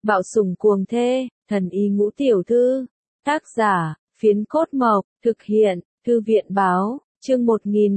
Bạo sủng cuồng thê, thần y ngũ tiểu thư. Tác giả, Phiến Cốt Mộc, thực hiện, Thư viện báo, chương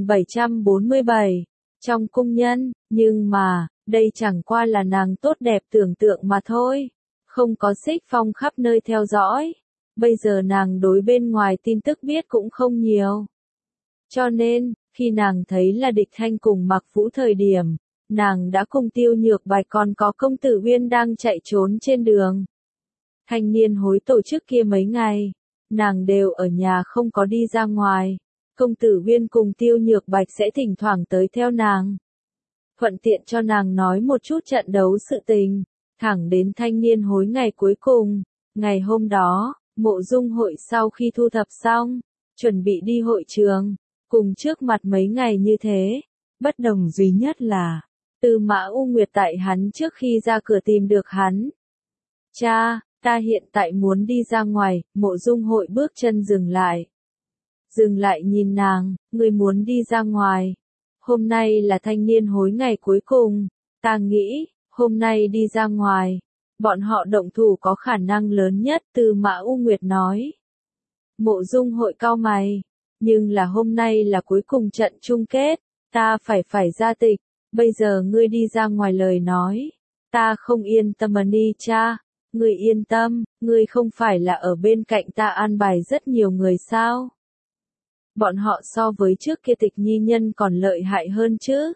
1747. Trong cung nhân, nhưng mà, đây chẳng qua là nàng tốt đẹp tưởng tượng mà thôi. Không có xích phong khắp nơi theo dõi. Bây giờ nàng đối bên ngoài tin tức biết cũng không nhiều. Cho nên, khi nàng thấy là Địch Thanh cùng Mặc Vũ thời điểm, nàng đã cùng Tiêu Nhược Bạch còn có công tử Uyên đang chạy trốn trên đường. Thanh niên hối tổ chức kia mấy ngày, nàng đều ở nhà không có đi ra ngoài. Công tử Uyên cùng Tiêu Nhược Bạch sẽ thỉnh thoảng tới theo nàng. Thuận tiện cho nàng nói một chút trận đấu sự tình, thẳng đến thanh niên hối ngày cuối cùng. Ngày hôm đó, Mộ Dung hội sau khi thu thập xong, chuẩn bị đi hội trường, cùng trước mặt mấy ngày như thế. Bất đồng duy nhất là, Tư Mã U Nguyệt tại hắn trước khi ra cửa tìm được hắn. Cha, ta hiện tại muốn đi ra ngoài, Mộ Dung hội bước chân dừng lại. Dừng lại nhìn nàng, ngươi muốn đi ra ngoài. Hôm nay là thanh niên hối ngày cuối cùng, ta nghĩ, hôm nay đi ra ngoài, bọn họ động thủ có khả năng lớn nhất, Tư Mã U Nguyệt nói. Mộ Dung hội cau mày, nhưng là hôm nay là cuối cùng trận chung kết, ta phải ra tịch, bây giờ ngươi đi ra ngoài lời nói, ta không yên tâm đi cha, ngươi yên tâm, ngươi không phải là ở bên cạnh ta an bài rất nhiều người sao? Bọn họ so với trước kia Tịch Nhi nhân còn lợi hại hơn chứ.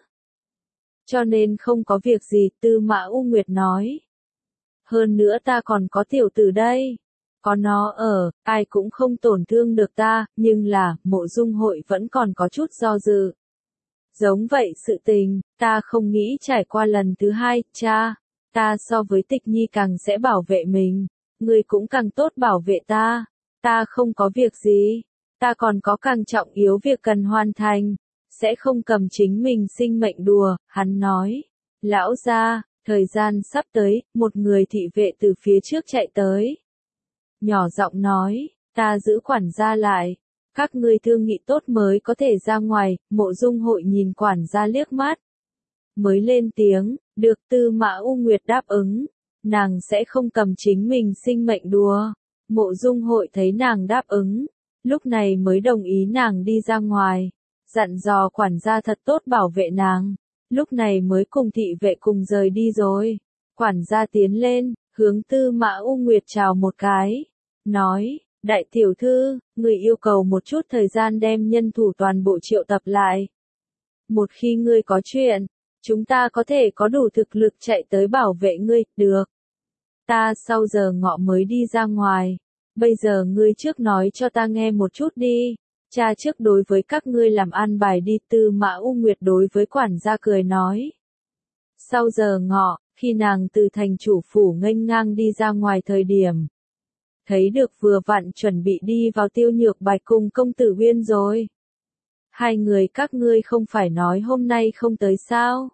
Cho nên không có việc gì, Tư Mã U Nguyệt nói. Hơn nữa ta còn có tiểu tử đây. Có nó ở, ai cũng không tổn thương được ta, nhưng là, Mộ Dung hội vẫn còn có chút do dự. Giống vậy sự tình, ta không nghĩ trải qua lần thứ hai, cha. Ta so với Tịch Nhi càng sẽ bảo vệ mình, ngươi cũng càng tốt bảo vệ ta. Ta không có việc gì. Ta còn có càng trọng yếu việc cần hoàn thành, sẽ không cầm chính mình sinh mệnh đùa, hắn nói. Lão gia, thời gian sắp tới, một người thị vệ từ phía trước chạy tới. Nhỏ giọng nói, ta giữ quản gia lại, các ngươi thương nghị tốt mới có thể ra ngoài, Mộ Dung hội nhìn quản gia liếc mắt. Mới lên tiếng, được Tư Mã U Nguyệt đáp ứng, nàng sẽ không cầm chính mình sinh mệnh đùa. Mộ Dung hội thấy nàng đáp ứng. Lúc này mới đồng ý nàng đi ra ngoài, dặn dò quản gia thật tốt bảo vệ nàng, lúc này mới cùng thị vệ cùng rời đi rồi. Quản gia tiến lên, hướng Tư Mã U Nguyệt chào một cái, nói, đại tiểu thư, người yêu cầu một chút thời gian đem nhân thủ toàn bộ triệu tập lại. Một khi ngươi có chuyện, chúng ta có thể có đủ thực lực chạy tới bảo vệ ngươi, được. Ta sau giờ ngọ mới đi ra ngoài. Bây giờ ngươi trước nói cho ta nghe một chút đi, cha trước đối với các ngươi làm an bài đi, Tư Mã U Nguyệt đối với quản gia cười nói. Sau giờ ngọ, khi nàng từ thành chủ phủ nghênh ngang đi ra ngoài thời điểm, thấy được vừa vặn chuẩn bị đi vào Tiêu Nhược Bạch cùng công tử Uyên rồi. Hai người các ngươi không phải nói hôm nay không tới sao?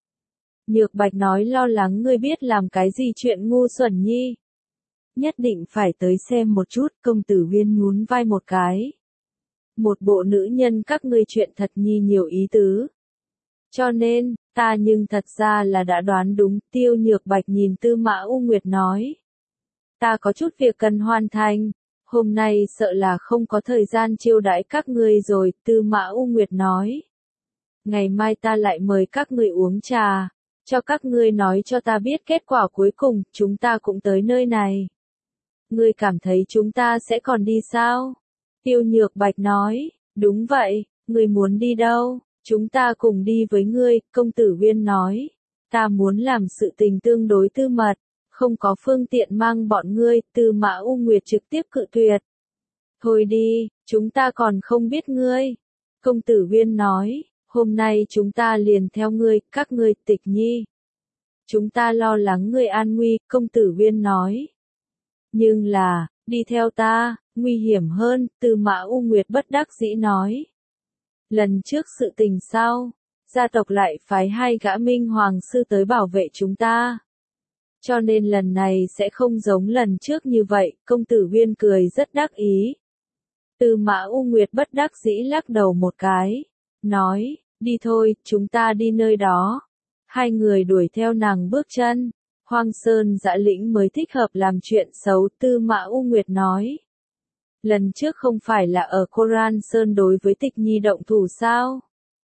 Nhược Bạch nói lo lắng ngươi biết làm cái gì chuyện ngu xuẩn nhi. Nhất định phải tới xem một chút, công tử Uyên nhún vai một cái. Một bộ nữ nhân các ngươi chuyện thật nhi nhiều ý tứ. Cho nên, ta nhưng thật ra là đã đoán đúng, Tiêu Nhược Bạch nhìn Tư Mã U Nguyệt nói. Ta có chút việc cần hoàn thành, hôm nay sợ là không có thời gian chiêu đãi các ngươi rồi, Tư Mã U Nguyệt nói. Ngày mai ta lại mời các ngươi uống trà, cho các ngươi nói cho ta biết kết quả cuối cùng, chúng ta cũng tới nơi này. Ngươi cảm thấy chúng ta sẽ còn đi sao? Tiêu Nhược Bạch nói, đúng vậy, ngươi muốn đi đâu? Chúng ta cùng đi với ngươi, công tử Uyên nói. Ta muốn làm sự tình tương đối tư mật, không có phương tiện mang bọn ngươi, Tư Mã U Nguyệt trực tiếp cự tuyệt. Thôi đi, chúng ta còn không biết ngươi. Công tử Uyên nói, hôm nay chúng ta liền theo ngươi, các ngươi, Tịch Nhi. Chúng ta lo lắng ngươi an nguy, công tử Uyên nói. Nhưng là, đi theo ta, nguy hiểm hơn, Tư Mã U Nguyệt bất đắc dĩ nói. Lần trước sự tình sau, gia tộc lại phái hai gã minh hoàng sư tới bảo vệ chúng ta. Cho nên lần này sẽ không giống lần trước như vậy, công tử Uyên cười rất đắc ý. Tư Mã U Nguyệt bất đắc dĩ lắc đầu một cái, nói, đi thôi, chúng ta đi nơi đó. Hai người đuổi theo nàng bước chân, Hoang Sơn Dã Lĩnh mới thích hợp làm chuyện xấu, Tư Mã U Nguyệt nói. Lần trước không phải là ở Koran Sơn đối với Tịch Nhi động thủ sao?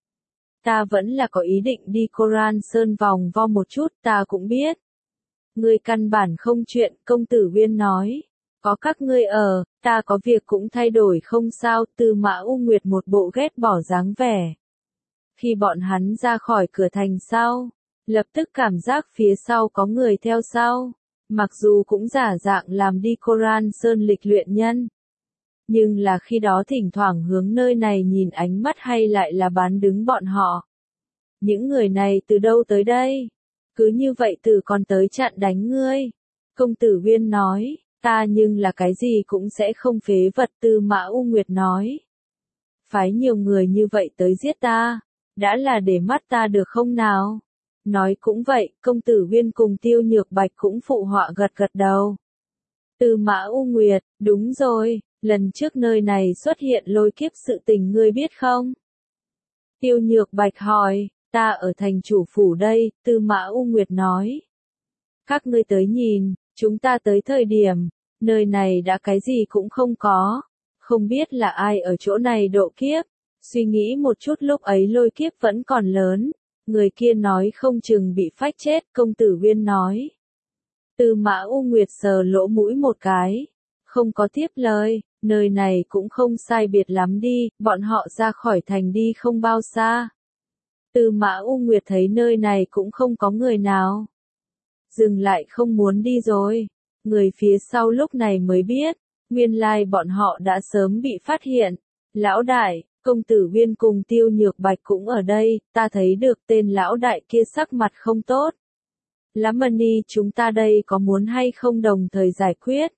Ta vẫn là có ý định đi Koran Sơn vòng vo một chút, ta cũng biết. Ngươi căn bản không chuyện, công tử Uyên nói. Có các ngươi ở, ta có việc cũng thay đổi không sao, Tư Mã U Nguyệt một bộ ghét bỏ dáng vẻ. Khi bọn hắn ra khỏi cửa thành sau, lập tức cảm giác phía sau có người theo sau. Mặc dù cũng giả dạng làm đi Koran Sơn lịch luyện nhân. Nhưng là khi đó thỉnh thoảng hướng nơi này nhìn ánh mắt hay lại là bán đứng bọn họ. Những người này từ đâu tới đây? Cứ như vậy từ còn tới chặn đánh ngươi. Công tử Uyên nói, ta nhưng là cái gì cũng sẽ không phế vật, Tư Mã U Nguyệt nói. Phái nhiều người như vậy tới giết ta, đã là để mắt ta được không nào? Nói cũng vậy, công tử Uyên cùng Tiêu Nhược Bạch cũng phụ họa gật gật đầu. Tư Mã U Nguyệt, đúng rồi, lần trước nơi này xuất hiện lôi kiếp sự tình ngươi biết không? Tiêu Nhược Bạch hỏi, ta ở thành chủ phủ đây, Tư Mã U Nguyệt nói. Các ngươi tới nhìn, chúng ta tới thời điểm, nơi này đã cái gì cũng không có. Không biết là ai ở chỗ này độ kiếp. Suy nghĩ một chút lúc ấy lôi kiếp vẫn còn lớn. Người kia nói không chừng bị phách chết, công tử Uyên nói. Tư Mã U Nguyệt sờ lỗ mũi một cái. Không có tiếp lời, nơi này cũng không sai biệt lắm đi, bọn họ ra khỏi thành đi không bao xa. Tư Mã U Nguyệt thấy nơi này cũng không có người nào. Dừng lại không muốn đi rồi. Người phía sau lúc này mới biết, nguyên lai bọn họ đã sớm bị phát hiện. Lão đại, công tử Uyên cùng Tiêu Nhược Bạch cũng ở đây, ta thấy được tên lão đại kia sắc mặt không tốt. Lá Mani chúng ta đây có muốn hay không đồng thời giải quyết?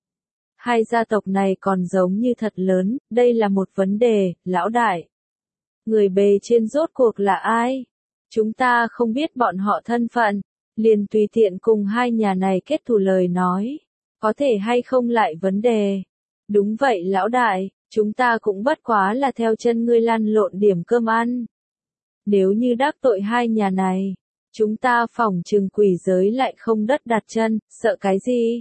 Hai gia tộc này còn giống như thật lớn, đây là một vấn đề, lão đại. Người bề trên rốt cuộc là ai? Chúng ta không biết bọn họ thân phận, liền tùy tiện cùng hai nhà này kết thù lời nói. Có thể hay không lại vấn đề? Đúng vậy lão đại, chúng ta cũng bất quá là theo chân ngươi lăn lộn điểm cơm ăn. Nếu như đắc tội hai nhà này, chúng ta phỏng chừng quỷ giới lại không đất đặt chân, sợ cái gì?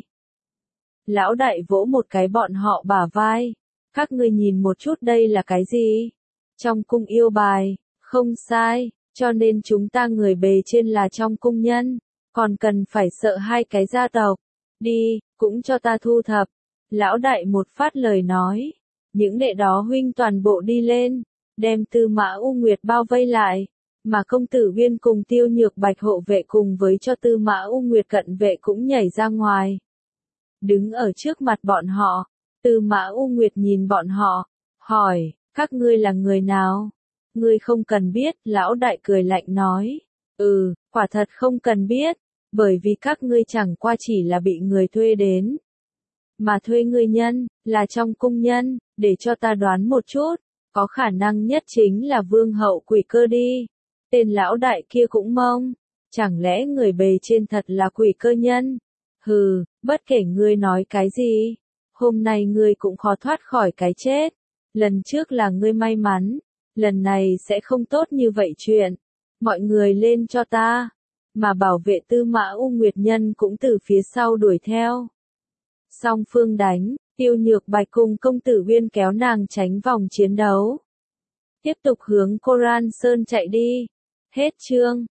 Lão đại vỗ một cái bọn họ bả vai. Các ngươi nhìn một chút đây là cái gì? Trong cung yêu bài, không sai, cho nên chúng ta người bề trên là trong cung nhân, còn cần phải sợ hai cái gia tộc. Đi, cũng cho ta thu thập. Lão đại một phát lời nói. Những đệ đó huynh toàn bộ đi lên, đem Tư Mã U Nguyệt bao vây lại. Mà công tử Uyên cùng Tiêu Nhược Bạch hộ vệ cùng với cho Tư Mã U Nguyệt cận vệ cũng nhảy ra ngoài. Đứng ở trước mặt bọn họ, Tư Mã U Nguyệt nhìn bọn họ, hỏi, các ngươi là người nào? Ngươi không cần biết, lão đại cười lạnh nói. Quả thật không cần biết, bởi vì các ngươi chẳng qua chỉ là bị người thuê đến. Mà thuê ngươi nhân, là trong cung nhân, để cho ta đoán một chút, có khả năng nhất chính là vương hậu Quỷ Cơ đi. Tên lão đại kia cũng mông, chẳng lẽ người bề trên thật là Quỷ Cơ nhân? Hừ, bất kể ngươi nói cái gì, hôm nay ngươi cũng khó thoát khỏi cái chết. Lần trước là ngươi may mắn, lần này sẽ không tốt như vậy chuyện. Mọi người lên cho ta, mà bảo vệ Tư Mã U Nguyệt nhân cũng từ phía sau đuổi theo. Song phương đánh, Tiêu Nhược Bạch cùng công tử Uyên kéo nàng tránh vòng chiến đấu. Tiếp tục hướng Koran Sơn chạy đi. Hết chương.